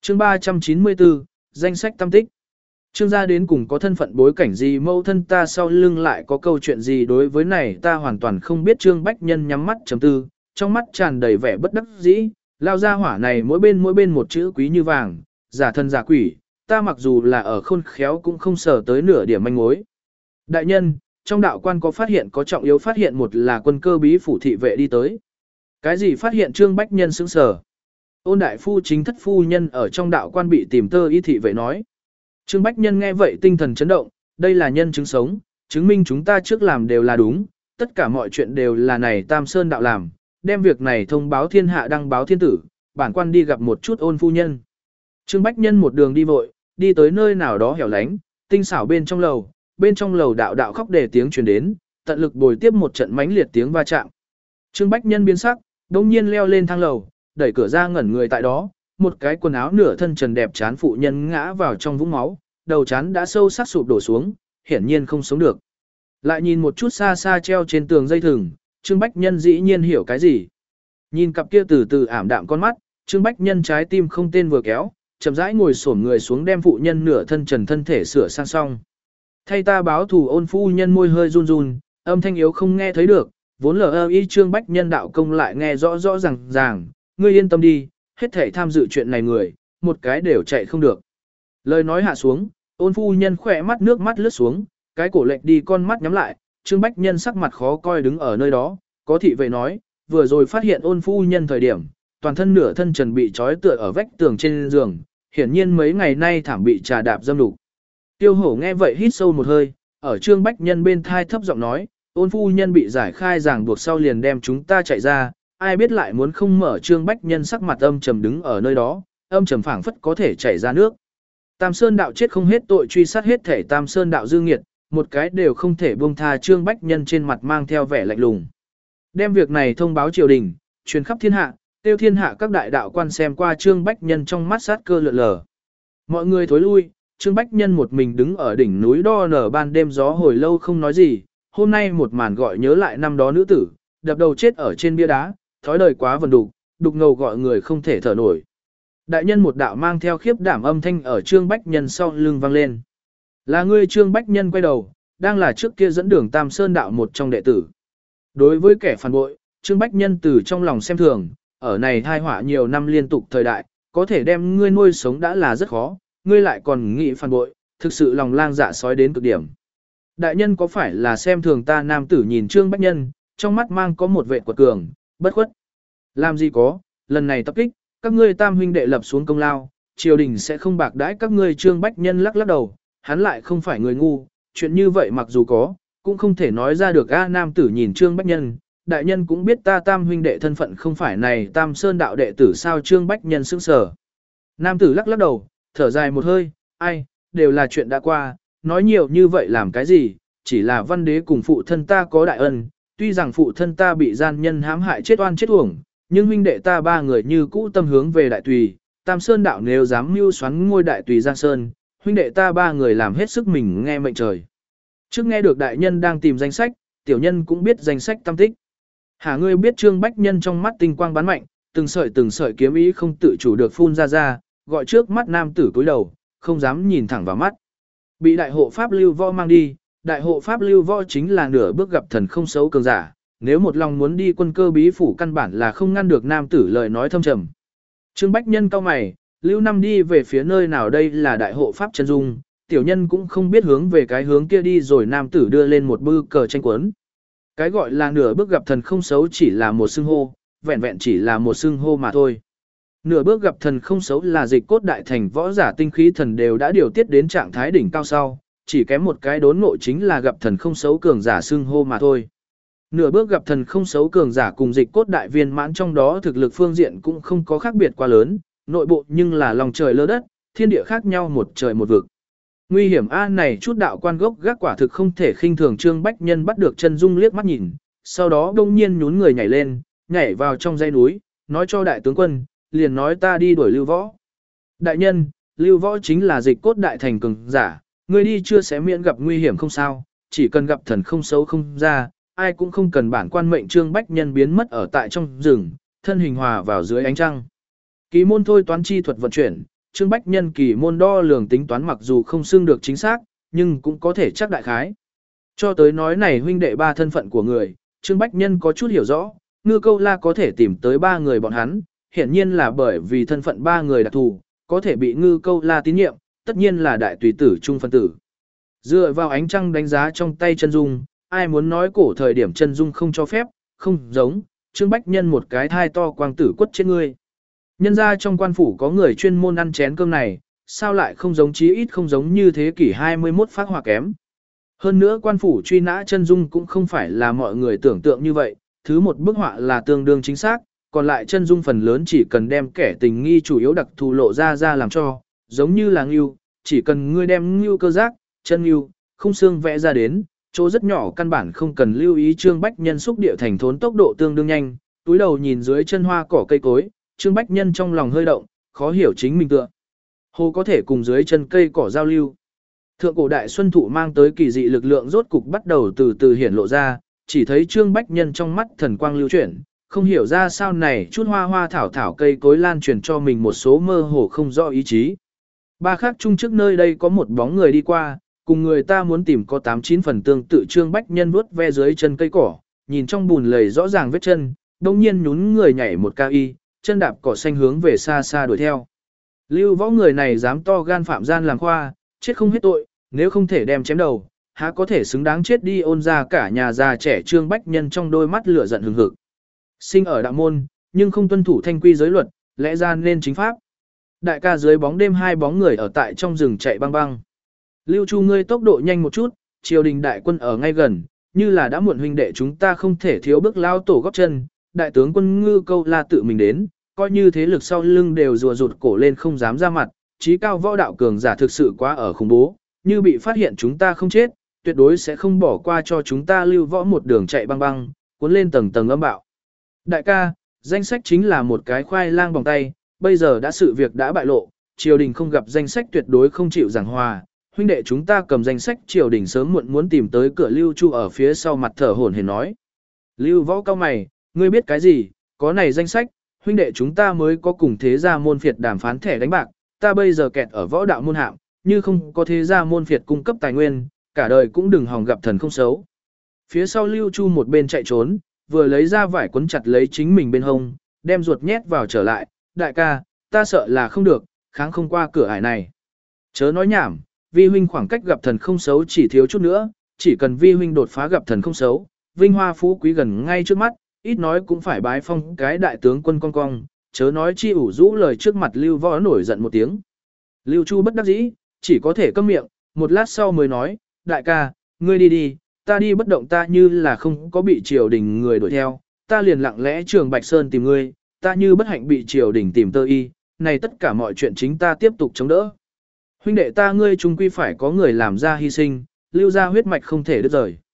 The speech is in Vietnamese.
Chương 394, danh sách tam tích. Trương gia đến cùng có thân phận bối cảnh gì, mâu thân ta sau lưng lại có câu chuyện gì, đối với này ta hoàn toàn không biết. Trương Bách Nhân nhắm mắt trầm tư, trong mắt tràn đầy vẻ bất đắc dĩ, lao ra hỏa này mỗi bên một chữ quý như vàng, giả thân giả quỷ, ta mặc dù là ở khôn khéo cũng không sờ tới nửa điểm manh mối. Đại nhân, trong đạo quan có phát hiện, có trọng yếu phát hiện, một là quân cơ bí phủ thị vệ đi tới. Cái gì phát hiện? Trương Bách Nhân sững sờ. Ôn đại phu chính thất phu nhân ở trong đạo quan bị tìm tơ y thị vệ nói. Trương Bách Nhân nghe vậy tinh thần chấn động, đây là nhân chứng sống, chứng minh chúng ta trước làm đều là đúng, tất cả mọi chuyện đều là này Tam Sơn đạo làm, đem việc này thông báo thiên hạ, đăng báo thiên tử, bản quan đi gặp một chút Ôn phu nhân. Trương Bách Nhân một đường đi vội, đi tới nơi nào đó hẻo lánh, tinh xảo bên trong lầu đạo đạo khóc để tiếng truyền đến, tận lực bồi tiếp một trận mãnh liệt tiếng va chạm. Trương Bách Nhân biến sắc, đống nhiên leo lên thang lầu, đẩy cửa ra ngẩn người tại đó, một cái quần áo nửa thân trần đẹp chán phụ nhân ngã vào trong vũng máu, đầu chán đã sâu sắc sụp đổ xuống, hiển nhiên không sống được. Lại nhìn một chút xa xa treo trên tường dây thừng, Trương Bách Nhân dĩ nhiên hiểu cái gì. Nhìn cặp kia từ từ ảm đạm con mắt, Trương Bách Nhân trái tim không tên vừa kéo, chậm rãi ngồi xổm người xuống đem phụ nhân nửa thân trần thân thể sửa sang xong. Thay ta báo thù. Ôn phu nhân môi hơi run run, âm thanh yếu không nghe thấy được, vốn lờ y. Trương Bách Nhân đạo công lại nghe rõ rõ ràng, ngươi yên tâm đi, hết thảy tham dự chuyện này người, một cái đều chạy không được. Lời nói hạ xuống, Ôn phu nhân khỏe mắt nước mắt lướt xuống, cái cổ lệch đi, con mắt nhắm lại, Trương Bách Nhân sắc mặt khó coi đứng ở nơi đó, có thị vệ nói, vừa rồi phát hiện Ôn phu nhân thời điểm, toàn thân nửa thân trần bị trói tựa ở vách tường trên giường, hiển nhiên mấy ngày nay thảm bị trà đạp dâm đục. Tiêu Hổ nghe vậy hít sâu một hơi, ở Trương Bách Nhân bên thai thấp giọng nói, Ôn phu nhân bị giải khai ràng buộc sau liền đem chúng ta chạy ra, ai biết lại muốn không mở. Trương Bách Nhân sắc mặt âm trầm đứng ở nơi đó, âm trầm phảng phất có thể chảy ra nước. Tam Sơn đạo chết không hết tội, truy sát hết thể Tam Sơn đạo dư nghiệt, một cái đều không thể buông tha. Trương Bách Nhân trên mặt mang theo vẻ lạnh lùng. Đem việc này thông báo triều đình, truyền khắp thiên hạ, tiêu thiên hạ các đại đạo quan xem qua. Trương Bách Nhân trong mắt sát cơ lượn lờ. Mọi người thối lui, Trương Bách Nhân một mình đứng ở đỉnh núi đo nở ban đêm gió hồi lâu không nói gì. Hôm nay một màn gọi nhớ lại năm đó nữ tử, đập đầu chết ở trên bia đá, thói đời quá vần đục ngầu gọi người không thể thở nổi. Đại nhân một đạo mang theo khiếp đảm âm thanh ở Trương Bách Nhân sau lưng vang lên. Là ngươi? Trương Bách Nhân quay đầu, đang là trước kia dẫn đường Tam Sơn đạo một trong đệ tử. Đối với kẻ phản bội, Trương Bách Nhân từ trong lòng xem thường, ở này thai họa nhiều năm liên tục thời đại, có thể đem ngươi nuôi sống đã là rất khó, ngươi lại còn nghĩ phản bội, thực sự lòng lang dạ sói đến cực điểm. Đại nhân có phải là xem thường ta? Nam tử nhìn Trương Bách Nhân, trong mắt mang có một vẻ quật cường, bất khuất. Làm gì có, lần này tập kích, các ngươi Tam huynh đệ lập xuống công lao, triều đình sẽ không bạc đãi các ngươi. Trương Bách Nhân lắc đầu, hắn lại không phải người ngu, chuyện như vậy mặc dù có, cũng không thể nói ra được. Nam tử nhìn Trương Bách Nhân, đại nhân cũng biết ta Tam huynh đệ thân phận không phải này Tam Sơn đạo đệ tử sao? Trương Bách Nhân sững sờ. Nam tử lắc đầu, thở dài một hơi, ai, đều là chuyện đã qua, nói nhiều như vậy làm cái gì, chỉ là văn đế cùng phụ thân ta có đại ân, tuy rằng phụ thân ta bị gian nhân hãm hại chết oan chết uổng, nhưng huynh đệ ta ba người như cũ tâm hướng về đại tùy, Tam Sơn đạo nếu dám mưu xoắn ngôi đại tùy Giang Sơn, huynh đệ ta ba người làm hết sức mình nghe mệnh trời. Trước nghe được đại nhân đang tìm danh sách, tiểu nhân cũng biết danh sách tam tích. Hả, ngươi biết? Trương Bách Nhân trong mắt tinh quang bắn mạnh, từng sợi kiếm ý không tự chủ được phun ra, gọi trước mắt nam tử cúi đầu, không dám nhìn thẳng vào mắt. Bị đại hộ pháp Lưu Võ mang đi, đại hộ pháp Lưu Võ chính là nửa bước gặp thần không xấu cường giả, nếu một lòng muốn đi quân cơ bí phủ căn bản là không ngăn được nam tử lời nói thâm trầm. Trương Bách Nhân cau mày, Lưu Năm đi về phía nơi nào? Đây là đại hộ pháp chân dung, tiểu nhân cũng không biết hướng về cái hướng kia đi rồi. Nam tử đưa lên một bư cờ tranh quấn. Cái gọi là nửa bước gặp thần không xấu chỉ là một xưng hô, vẹn vẹn chỉ là một xưng hô mà thôi. Nửa bước gặp thần không xấu là dịch cốt đại thành võ giả tinh khí thần đều đã điều tiết đến trạng thái đỉnh cao sau, chỉ kém một cái đốn ngộ chính là gặp thần không xấu cường giả xưng hô mà thôi. Nửa bước gặp thần không xấu cường giả cùng dịch cốt đại viên mãn trong đó thực lực phương diện cũng không có khác biệt quá lớn, nội bộ nhưng là lòng trời lơ đất, thiên địa khác nhau một trời một vực. Nguy hiểm này chút đạo quan gốc gác quả thực không thể khinh thường. Trương Bách Nhân bắt được chân dung liếc mắt nhìn, sau đó đông nhiên nhún người nhảy lên, nhảy vào trong dãy núi, nói cho đại tướng quân, liền nói ta đi đuổi Lưu Võ. Đại nhân, Lưu Võ chính là dịch cốt đại thành cường giả, ngươi đi chưa sẽ miễn gặp nguy hiểm không sao, chỉ cần gặp thần không xấu không ra, ai cũng không cần bản quan mệnh. Trương Bách Nhân biến mất ở tại trong rừng, thân hình hòa vào dưới ánh trăng. Kỳ môn thôi toán chi thuật vận chuyển, Trương Bách Nhân kỳ môn đo lường tính toán mặc dù không xưng được chính xác, nhưng cũng có thể chắc đại khái. Cho tới nói này huynh đệ ba thân phận của người, Trương Bách Nhân có chút hiểu rõ, Ngư Câu La có thể tìm tới ba người bọn hắn, hiển nhiên là bởi vì thân phận ba người đặc thù, có thể bị Ngư Câu La tín nhiệm, tất nhiên là đại tùy tử trung phân tử. Dựa vào ánh trăng đánh giá trong tay chân dung, ai muốn nói cổ thời điểm chân dung không cho phép, không giống, Trương Bách Nhân một cái thai to quang tử quất trên ngươi. Nhân ra trong quan phủ có người chuyên môn ăn chén cơm này, sao lại không giống chí ít không giống như thế kỷ 21 phát hỏa kém. Hơn nữa quan phủ truy nã chân dung cũng không phải là mọi người tưởng tượng như vậy, thứ một bức họa là tương đương chính xác, còn lại chân dung phần lớn chỉ cần đem kẻ tình nghi chủ yếu đặc thù lộ ra làm cho, giống như là ngưu, chỉ cần ngươi đem ngưu cơ giác, chân ngưu, khung xương vẽ ra đến, chỗ rất nhỏ căn bản không cần lưu ý. Trương Bách Nhân xúc địa thành thốn tốc độ tương đương nhanh, túi đầu nhìn dưới chân hoa cỏ cây cối, Trương Bách Nhân trong lòng hơi động, khó hiểu chính mình tựa. Hồ có thể cùng dưới chân cây cỏ giao lưu. Thượng cổ đại xuân thụ mang tới kỳ dị lực lượng rốt cục bắt đầu từ từ hiển lộ ra, chỉ thấy Trương Bách Nhân trong mắt thần quang lưu chuyển, không hiểu ra sao này chút hoa hoa thảo thảo cây cối lan truyền cho mình một số mơ hồ không rõ ý chí. Ba khác chung trước nơi đây có một bóng người đi qua, cùng người ta muốn tìm có 8-9 phần tương tự. Trương Bách Nhân vuốt ve dưới chân cây cỏ, nhìn trong bùn lầy rõ ràng vết chân, đồng nhiên nhún người nhảy một ca y, chân đạp cỏ xanh hướng về xa xa đuổi theo. Lưu Võ người này dám to gan phạm gian làm khoa, chết không hết tội, nếu không thể đem chém đầu, há có thể xứng đáng chết đi. Ôn ra cả nhà già trẻ. Trương Bách Nhân trong đôi mắt lửa giận hừng hực. Sinh ở đạo môn, nhưng không tuân thủ thanh quy giới luật, lẽ ra nên chính pháp. Đại ca dưới bóng đêm hai bóng người ở tại trong rừng chạy băng băng. Lưu Chu ngươi tốc độ nhanh một chút, triều đình đại quân ở ngay gần, như là đã muộn huynh đệ chúng ta không thể thiếu bước lao tổ góp chân. Đại tướng quân Ngư Câu La tự mình đến, coi như thế lực sau lưng đều rùa rụt cổ lên không dám ra mặt, chí cao võ đạo cường giả thực sự quá ở khủng bố, như bị phát hiện chúng ta không chết, tuyệt đối sẽ không bỏ qua cho chúng ta. Lưu Võ một đường chạy băng băng, cuốn lên tầng tầng âm bạo. Đại ca, danh sách chính là một cái khoai lang bằng tay, bây giờ đã sự việc đã bại lộ, triều đình không gặp danh sách tuyệt đối không chịu giảng hòa, huynh đệ chúng ta cầm danh sách triều đình sớm muộn muốn tìm tới cửa. Lưu Chu ở phía sau mặt thở hổn hển nói. Lưu Võ cao mày, ngươi biết cái gì, có này danh sách, huynh đệ chúng ta mới có cùng thế gia môn phiệt đàm phán thẻ đánh bạc, ta bây giờ kẹt ở võ đạo môn hạm, như không có thế gia môn phiệt cung cấp tài nguyên, cả đời cũng đừng hòng gặp thần không xấu. Phía sau Lưu Chu một bên chạy trốn, vừa lấy ra vải quấn chặt lấy chính mình bên hông, đem ruột nhét vào trở lại. Đại ca, ta sợ là không được, kháng không qua cửa ải này. Chớ nói nhảm, vi huynh khoảng cách gặp thần không xấu chỉ thiếu chút nữa, chỉ cần vi huynh đột phá gặp thần không xấu, vinh hoa phú quý gần ngay trước mắt, ít nói cũng phải bái phong cái đại tướng quân con cong, chớ nói chi ủ rũ lời. Trước mặt Lưu Võ nổi giận một tiếng. Lưu Chu bất đắc dĩ, chỉ có thể câm miệng, một lát sau mới nói, đại ca, ngươi đi đi, ta đi bất động. Ta như là không có bị triều đình người đuổi theo, ta liền lặng lẽ Trường Bạch Sơn tìm ngươi, ta như bất hạnh bị triều đình tìm tơ y, này tất cả mọi chuyện chính ta tiếp tục chống đỡ. Huynh đệ ta ngươi chung quy phải có người làm ra hy sinh, lưu ra huyết mạch không thể đứt rời.